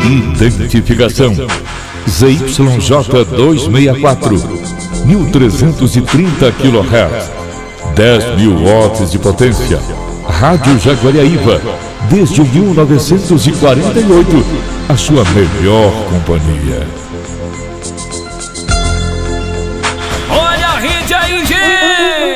Identificação: ZYJ264, 1330 kHz, 10.000 watts de potência. Rádio Jaguariaíva, desde 1948, a sua melhor companhia.